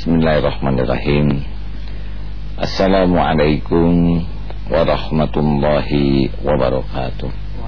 Bismillahirrahmanirrahim. Assalamualaikum warahmatullahi wabarakatuh.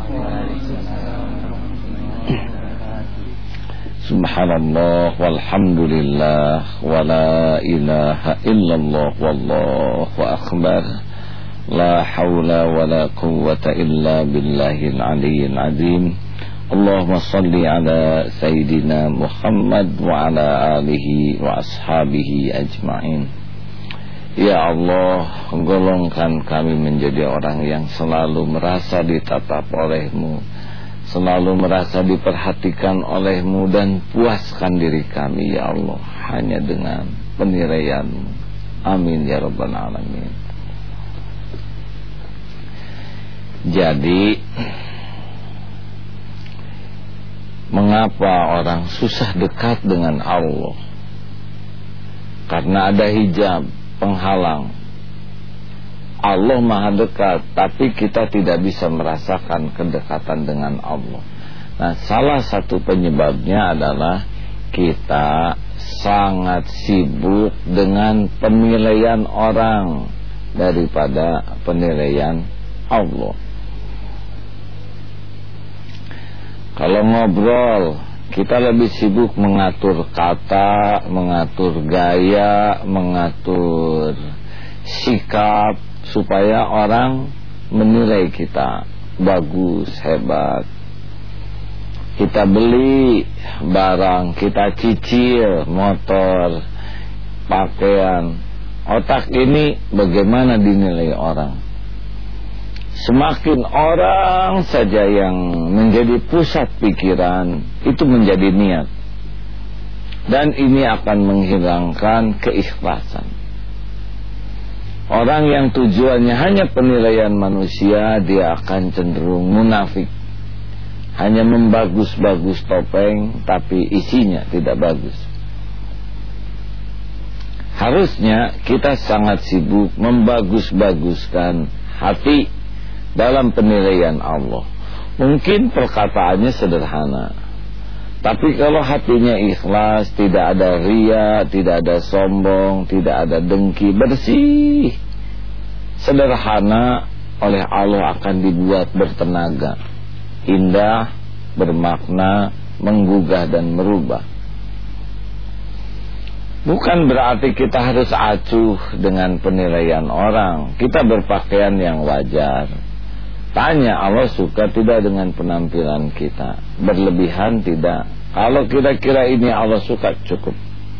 Subhanallah walhamdulillah wa la ilaha illallah wallahu akbar. La hawla wa la quwwata illa billahil aliyyil azim. Allahumma salli ala Sayyidina Muhammad wa ala alihi wa ashabihi ajma'in. Ya Allah, golongkan kami menjadi orang yang selalu merasa ditatap oleh-Mu, selalu merasa diperhatikan oleh-Mu, dan puaskan diri kami ya Allah hanya dengan penilaian-Mu. Amin ya rabbal alamin. Jadi mengapa orang susah dekat dengan Allah? Karena ada hijab penghalang. Allah maha dekat, tapi kita tidak bisa merasakan kedekatan dengan Allah. Nah, salah satu penyebabnya adalah kita sangat sibuk dengan penilaian orang daripada penilaian Allah. Kalau ngobrol, kita lebih sibuk mengatur kata, mengatur gaya, mengatur sikap, supaya orang menilai kita bagus, hebat. Kita beli barang, kita cicil motor, pakaian. Otak ini bagaimana dinilai orang? Semakin orang saja yang menjadi pusat pikiran, itu menjadi niat. Dan ini akan menghilangkan keikhlasan. Orang yang tujuannya hanya penilaian manusia, dia akan cenderung munafik. Hanya membagus-bagus topeng, tapi isinya tidak bagus. Harusnya kita sangat sibuk membagus-baguskan hati dalam penilaian Allah. Mungkin perkataannya sederhana, tapi kalau hatinya ikhlas, tidak ada ria, tidak ada sombong, tidak ada dengki, bersih, sederhana, oleh Allah akan dibuat bertenaga, indah, bermakna, menggugah dan merubah. Bukan berarti kita harus acuh dengan penilaian orang. Kita berpakaian yang wajar. Tanya, Allah suka tidak dengan penampilan kita? Berlebihan tidak. Kalau kira-kira ini Allah suka, cukup.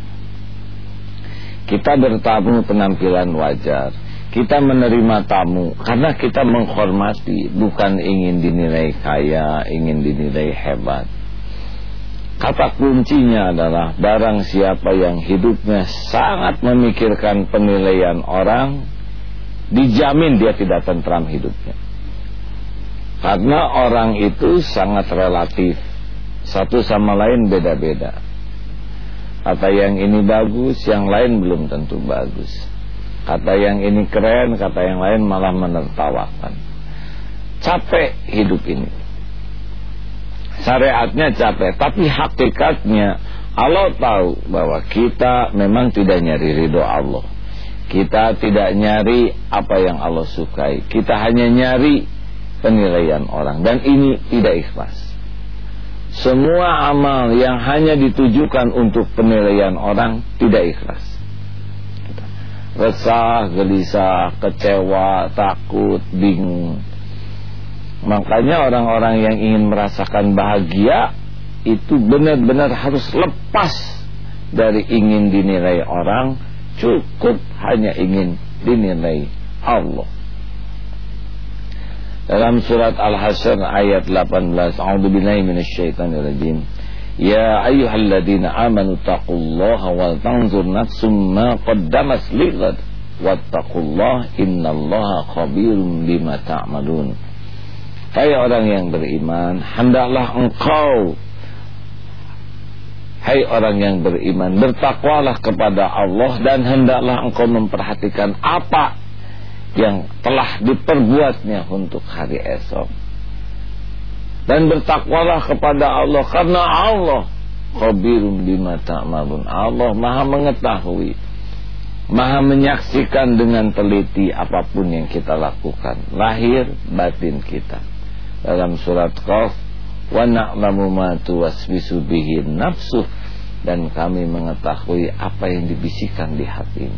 Kita bertamu penampilan wajar. Kita menerima tamu karena kita menghormati, bukan ingin dinilai kaya, ingin dinilai hebat. Kata kuncinya adalah barang siapa yang hidupnya sangat memikirkan penilaian orang, dijamin dia tidak tentram hidupnya. Karena orang itu sangat relatif, satu sama lain beda-beda. Kata yang ini bagus, yang lain belum tentu bagus. Kata yang ini keren, kata yang lain malah menertawakan. Capek hidup ini. Syariatnya capek, tapi hakikatnya Allah tahu bahwa kita memang tidak nyari ridho Allah. Kita tidak nyari apa yang Allah sukai. Kita hanya nyari penilaian orang, dan ini tidak ikhlas. Semua amal yang hanya ditujukan untuk penilaian orang tidak ikhlas. Resah, gelisah, kecewa, takut, bingung. Makanya orang-orang yang ingin merasakan bahagia itu benar-benar harus lepas dari ingin dinilai orang, cukup hanya ingin dinilai Allah. Dalam surat Al-Hasyr ayat 18, A'udzubillahi minasyaitonirrajim. Ya ayyuhalladzina amanu taqullaha wal tanzur nafsum ma qaddamat lighad wattaqullaha innallaha khabirum bima ta'malun. Hai orang yang beriman, hendaklah engkau, hai orang yang beriman, bertakwalah kepada Allah, dan hendaklah engkau memperhatikan apa yang telah diperbuatnya untuk hari esok. Dan bertakwalah kepada Allah, karena Allah khabirum bima ta'malun. Allah Maha mengetahui, Maha menyaksikan dengan teliti apapun yang kita lakukan, lahir batin kita. Dalam surat Qaf, wa na'lamu ma tuwaswisu bihi nafsuh, dan kami mengetahui apa yang dibisikkan di hatinya.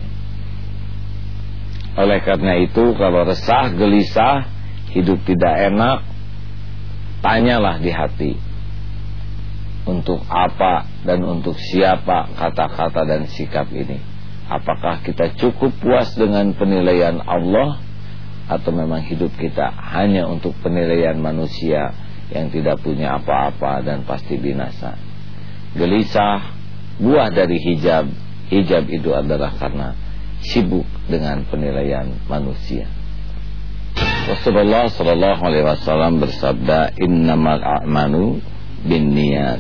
Oleh karena itu, kalau resah, gelisah, hidup tidak enak, tanyalah di hati, untuk apa dan untuk siapa kata-kata dan sikap ini. Apakah kita cukup puas dengan penilaian Allah, atau memang hidup kita hanya untuk penilaian manusia yang tidak punya apa-apa dan pasti binasa. Gelisah, buah dari hijab. Hijab itu adalah karena sibuk dengan penilaian manusia. Rasulullah sallallahu alaihi wasallam bersabda, innamal a'malu binniyat.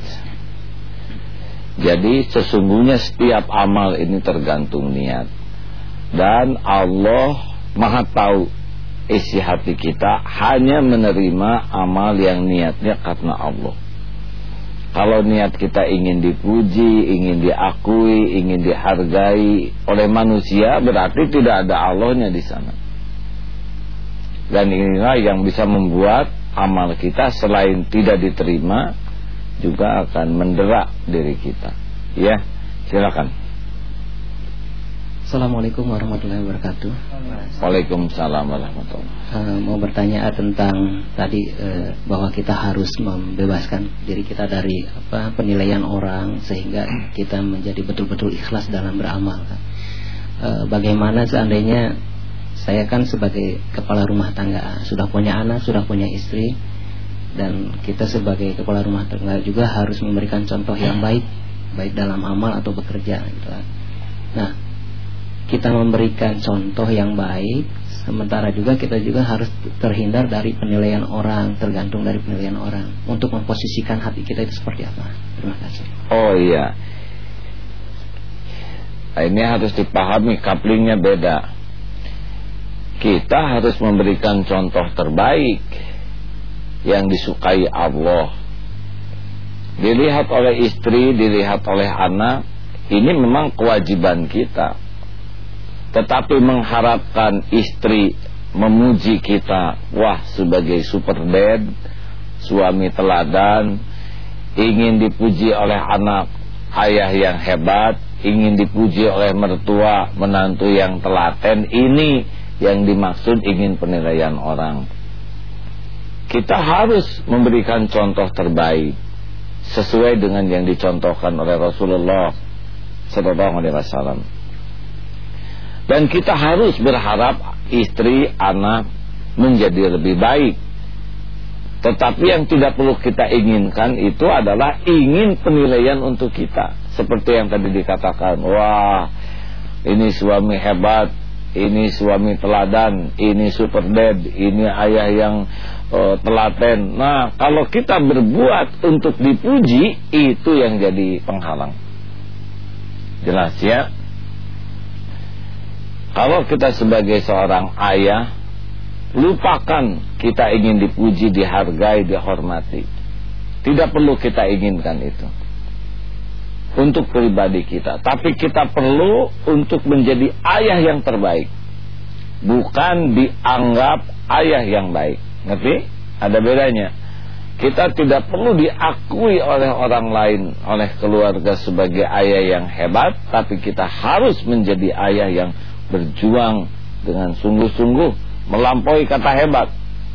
Jadi sesungguhnya setiap amal ini tergantung niat, dan Allah Maha tahu isi hati kita, hanya menerima amal yang niatnya karena Allah. Kalau niat kita ingin dipuji, ingin diakui, ingin dihargai oleh manusia, berarti tidak ada Allahnya di sana. Dan inilah yang bisa membuat amal kita selain tidak diterima, juga akan mendera diri kita. Ya, silakan. Assalamualaikum warahmatullahi wabarakatuh. Waalaikumsalam warahmatullahi wabarakatuh. Mau bertanya tentang tadi bahwa kita harus membebaskan diri kita dari penilaian orang, sehingga kita menjadi betul-betul ikhlas dalam beramal. Bagaimana seandainya saya kan sebagai kepala rumah tangga, sudah punya anak, sudah punya istri, dan kita sebagai kepala rumah tangga juga harus memberikan contoh yang baik, baik dalam amal atau bekerja gitu. Nah, kita memberikan contoh yang baik, sementara juga kita juga harus terhindar dari penilaian orang, tergantung dari penilaian orang, untuk memposisikan hati kita itu seperti apa. Terima kasih. Oh iya, ini harus dipahami, couplingnya beda. Kita harus memberikan contoh terbaik yang disukai Allah, dilihat oleh istri, dilihat oleh anak. Ini memang kewajiban kita. Tetapi mengharapkan istri memuji kita, wah sebagai super dad, suami teladan, ingin dipuji oleh anak, ayah yang hebat, ingin dipuji oleh mertua, menantu yang telaten, ini yang dimaksud ingin penilaian orang. Kita harus memberikan contoh terbaik sesuai dengan yang dicontohkan oleh Rasulullah sallallahu alaihi wasallam. Dan kita harus berharap istri, anak menjadi lebih baik. Tetapi yang tidak perlu kita inginkan itu adalah ingin penilaian untuk kita. Seperti yang tadi dikatakan, wah ini suami hebat, ini suami teladan, ini super dad, ini ayah yang telaten. Nah, kalau kita berbuat untuk dipuji, itu yang jadi penghalang. Jelas ya? Kalau kita sebagai seorang ayah, lupakan kita ingin dipuji, dihargai, dihormati. Tidak perlu kita inginkan itu untuk pribadi kita, tapi kita perlu untuk menjadi ayah yang terbaik, bukan dianggap ayah yang baik. Ngerti? Ada bedanya. Kita tidak perlu diakui oleh orang lain, oleh keluarga sebagai ayah yang hebat, tapi kita harus menjadi ayah yang berjuang dengan sungguh-sungguh, melampaui kata hebat.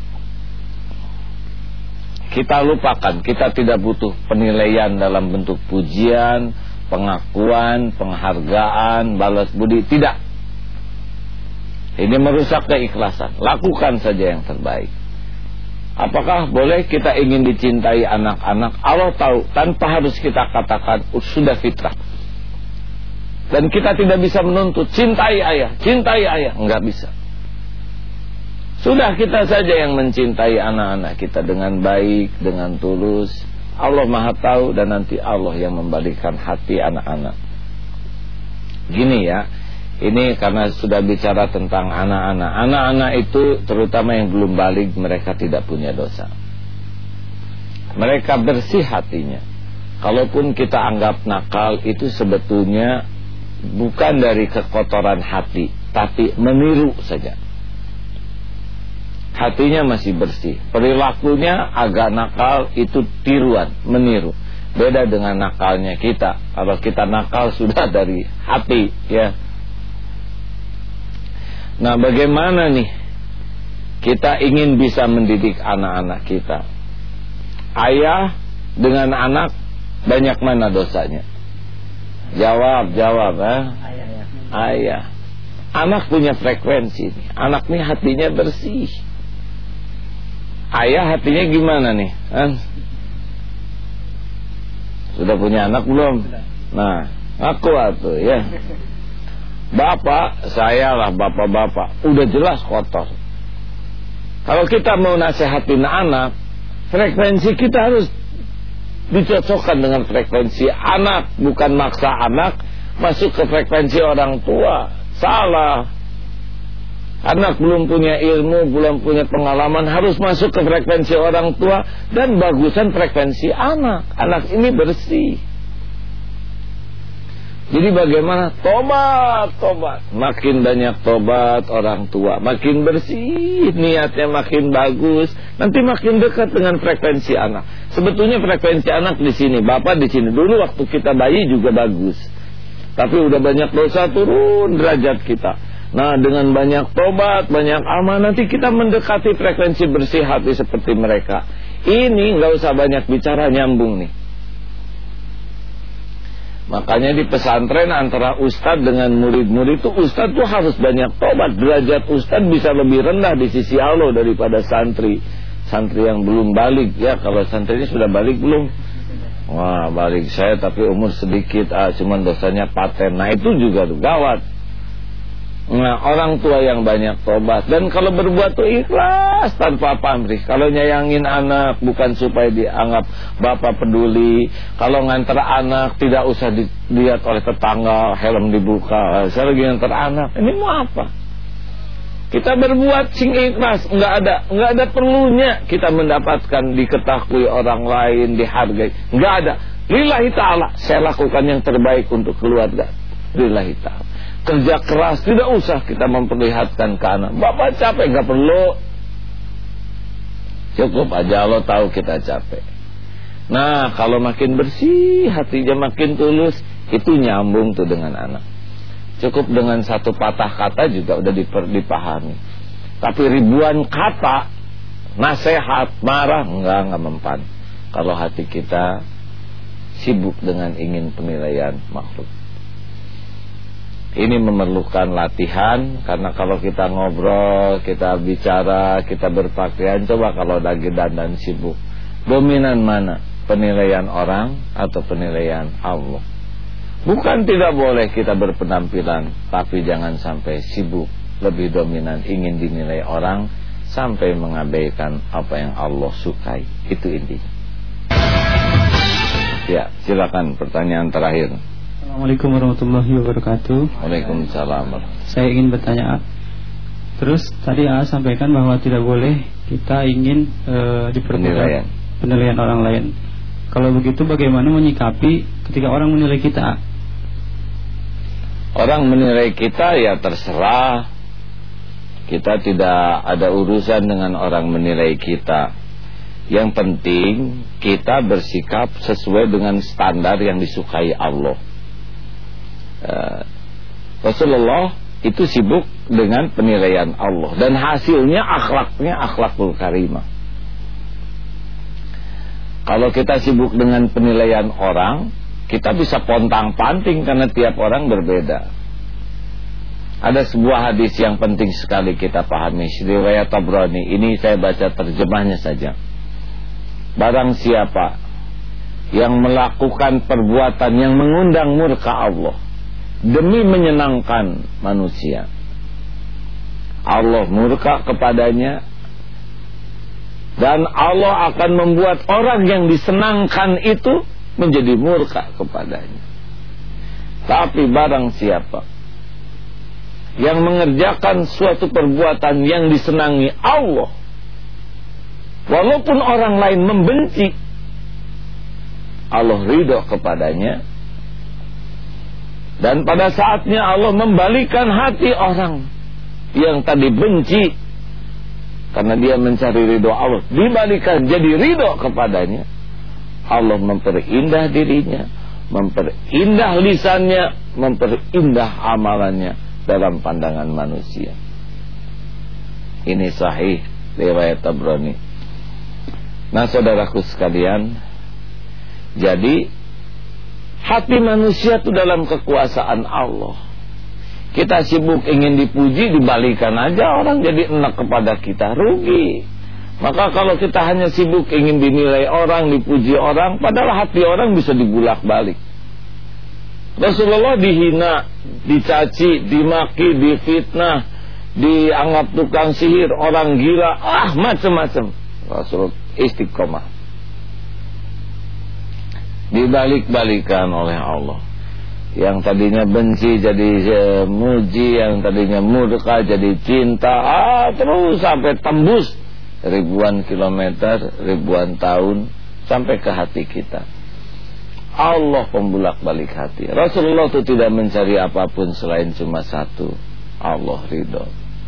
Kita lupakan, kita tidak butuh penilaian dalam bentuk pujian, pengakuan, penghargaan, balas budi. Tidak. Ini merusak keikhlasan. Lakukan saja yang terbaik. Apakah boleh kita ingin dicintai anak-anak? Allah tahu, tanpa harus kita katakan, sudah fitrah. Dan kita tidak bisa menuntut cintai ayah, enggak bisa. Sudah kita saja yang mencintai anak-anak kita dengan baik, dengan tulus. Allah Maha tahu, dan nanti Allah yang membalikkan hati anak-anak. Gini ya, ini karena sudah bicara tentang anak-anak. Anak-anak itu terutama yang belum balik, mereka tidak punya dosa. Mereka bersih hatinya. kalaupun kita anggap nakal, itu sebetulnya bukan dari kekotoran hati, tapi meniru saja. Hatinya masih bersih, perilakunya agak nakal, itu tiruan, meniru. Beda dengan nakalnya kita. Kalau kita nakal sudah dari hati, ya. Nah, bagaimana nih kita ingin bisa mendidik anak-anak kita? Ayah dengan anak, banyak mana dosanya? Jawab, Ayah. Anak punya frekuensi nih. Anak nih hatinya bersih. Ayah hatinya gimana nih? Sudah punya anak belum? Nah, aku atuh ya. Bapak, saya lah bapak-bapak, udah jelas kotor. Kalau kita mau nasihatin anak, frekuensi kita harus dicocokkan dengan frekuensi anak, bukan maksa anak masuk ke frekuensi orang tua. Salah. Anak belum punya ilmu, belum punya pengalaman, harus masuk ke frekuensi orang tua, dan bagusan frekuensi anak. Anak ini bersih. Jadi bagaimana? Tobat. Makin banyak tobat orang tua, makin bersih, niatnya makin bagus, nanti makin dekat dengan frekuensi anak. Sebetulnya frekuensi anak di sini, bapak di sini. Dulu waktu kita bayi juga bagus, tapi udah banyak dosa, turun derajat kita. Nah, dengan banyak tobat, banyak amal, nanti kita mendekati frekuensi bersih hati seperti mereka. Ini nggak usah banyak bicara, nyambung nih. Makanya di pesantren antara ustadz dengan murid-murid itu, ustadz tuh harus banyak tobat. Derajat ustadz bisa lebih rendah di sisi Allah daripada santri. Santri yang belum balik, ya. Kalau santrinya sudah balik belum? Wah, balik saya tapi umur sedikit, cuman dosanya paten. Nah, itu juga gawat. Nah, orang tua yang banyak tobat, dan kalau berbuat tuh ikhlas tanpa pamrih. Kalau nyayangin anak bukan supaya dianggap bapak peduli. Kalau nganter anak tidak usah dilihat oleh tetangga, helm dibuka, saya lagi nganter anak, ini mau apa? Kita berbuat sing ikhlas, nggak ada perlunya kita mendapatkan diketahui orang lain, dihargai, nggak ada. Lillahi ta'ala, saya lakukan yang terbaik untuk keluarga. Lillahi ta'ala. Kerja keras, tidak usah kita memperlihatkan ke anak. Bapak capek, gak perlu. Cukup aja Allah tahu kita capek. Nah, kalau makin bersih, hatinya makin tulus, itu nyambung tuh dengan anak. Cukup dengan satu patah kata juga udah dipahami. Tapi ribuan kata, nasihat, marah, enggak mempan. Kalau hati kita sibuk dengan ingin penilaian makhluk. Ini memerlukan latihan, karena kalau kita ngobrol, kita bicara, kita berpakaian, coba kalau lagi dandan sibuk, dominan mana? Penilaian orang atau penilaian Allah? Bukan tidak boleh kita berpenampilan, tapi jangan sampai sibuk, lebih dominan ingin dinilai orang, sampai mengabaikan apa yang Allah sukai. Itu intinya. Ya, silakan pertanyaan terakhir. Assalamualaikum warahmatullahi wabarakatuh. Waalaikumsalam. Saya ingin bertanya, terus tadi sampaikan bahwa tidak boleh kita ingin diperbudak penilaian orang lain. Kalau begitu bagaimana menyikapi ketika orang menilai kita? Orang menilai kita ya terserah. Kita tidak ada urusan dengan orang menilai kita. Yang penting kita bersikap sesuai dengan standar yang disukai Allah. Rasulullah itu sibuk dengan penilaian Allah, dan hasilnya akhlaknya akhlakul karimah. Kalau kita sibuk dengan penilaian orang, kita bisa pontang-panting karena tiap orang berbeda. Ada sebuah hadis yang penting sekali kita pahami, riwayat Tabrani. Ini saya baca terjemahnya saja. Barang siapa yang melakukan perbuatan yang mengundang murka Allah demi menyenangkan manusia, Allah murka kepadanya, dan Allah akan membuat orang yang disenangkan itu menjadi murka kepadanya. Tapi barang siapa yang mengerjakan suatu perbuatan yang disenangi Allah, walaupun orang lain membenci, Allah ridho kepadanya. Dan pada saatnya Allah membalikan hati orang yang tadi benci karena dia mencari ridho Allah, dibalikan jadi ridho kepadanya. Allah memperindah dirinya, memperindah lisannya, memperindah amalannya dalam pandangan manusia. Ini sahih riwayat Tabrani. Nah, saudaraku sekalian, jadi hati manusia itu dalam kekuasaan Allah. Kita sibuk ingin dipuji, dibalikan aja orang jadi enak kepada kita, rugi. Maka kalau kita hanya sibuk ingin dinilai orang, dipuji orang, padahal hati orang bisa dibulak-balik. Rasulullah dihina, dicaci, dimaki, difitnah, dianggap tukang sihir, orang gila, macam-macam. Rasul istiqomah, dibalik-balikan oleh Allah. Yang tadinya benci jadi muji, yang tadinya murka jadi cinta, terus sampai tembus ribuan kilometer, ribuan tahun sampai ke hati kita. Allah pembulak-balik hati. Rasulullah itu tidak mencari apapun selain cuma satu, Allah ridho.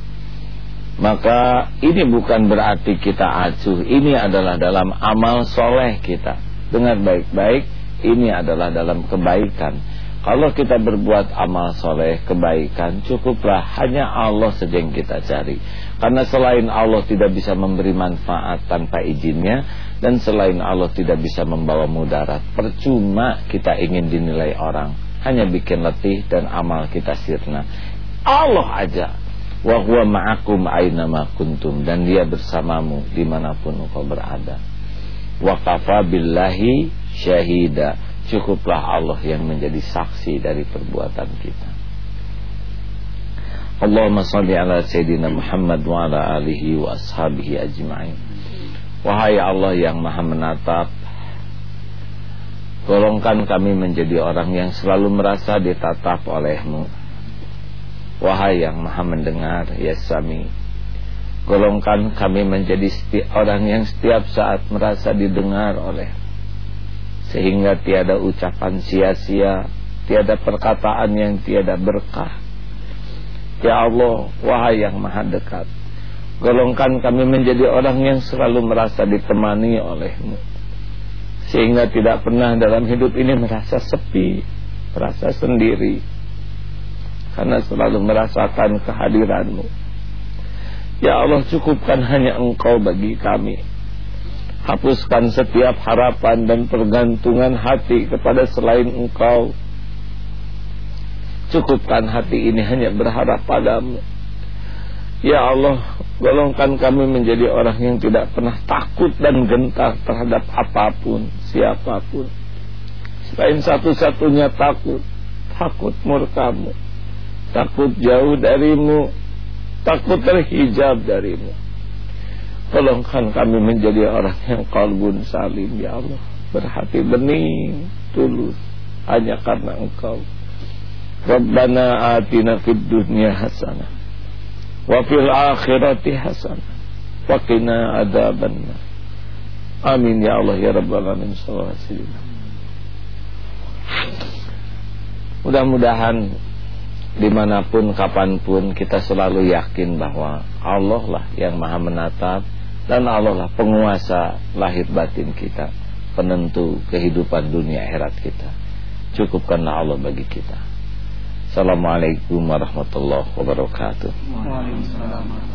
Maka ini bukan berarti kita acuh, ini adalah dalam amal soleh kita. Dengar baik-baik, ini adalah dalam kebaikan. Kalau kita berbuat amal soleh, kebaikan, cukuplah hanya Allah saja yang kita cari. Karena selain Allah tidak bisa memberi manfaat tanpa izinnya, dan selain Allah tidak bisa membawa mudarat. Percuma kita ingin dinilai orang, hanya bikin letih dan amal kita sirna. Allah aja, wa huwa ma'akum aynama kuntum, dan dia bersamamu dimanapun engkau berada. Wa kafa billahi syahida, cukuplah Allah yang menjadi saksi dari perbuatan kita. Allahumma salli ala Sayyidina Muhammad wa ala alihi wa ashabihi ajma'in. Wahai Allah yang maha menatap, golongkan kami menjadi orang yang selalu merasa ditatap oleh-Mu. Wahai yang maha mendengar, ya Sami, golongkan kami menjadi orang yang setiap saat merasa didengar oleh-Mu, sehingga tiada ucapan sia-sia, tiada perkataan yang tiada berkah. Ya Allah, wahai yang maha dekat, golongkan kami menjadi orang yang selalu merasa ditemani oleh-Mu, sehingga tidak pernah dalam hidup ini merasa sepi, merasa sendiri, karena selalu merasakan kehadiran-Mu. Ya Allah, cukupkan hanya Engkau bagi kami. Hapuskan setiap harapan dan pergantungan hati kepada selain Engkau. Cukupkan hati ini hanya berharap padamu. Ya Allah, golongkan kami menjadi orang yang tidak pernah takut dan gentar terhadap apapun, siapapun, selain satu-satunya takut murka-Mu, takut jauh dari-Mu, takut terhijab dari-Mu. Tolongkan kami menjadi orang yang qalbun salim, ya Allah, berhati bening, tulus, hanya karena Engkau. Rabbana atina fid dunya hasanah wa fil akhirati hasanah wa qina adzabannar. Amin ya Allah ya rabbal alamin. Mudah-mudahan dimanapun, kapanpun, kita selalu yakin bahwa Allah lah yang maha menatap, dan Allah lah penguasa lahir batin kita, penentu kehidupan dunia akhirat kita. Cukupkanlah Allah bagi kita. Assalamualaikum warahmatullahi wabarakatuh. Waalaikumsalam.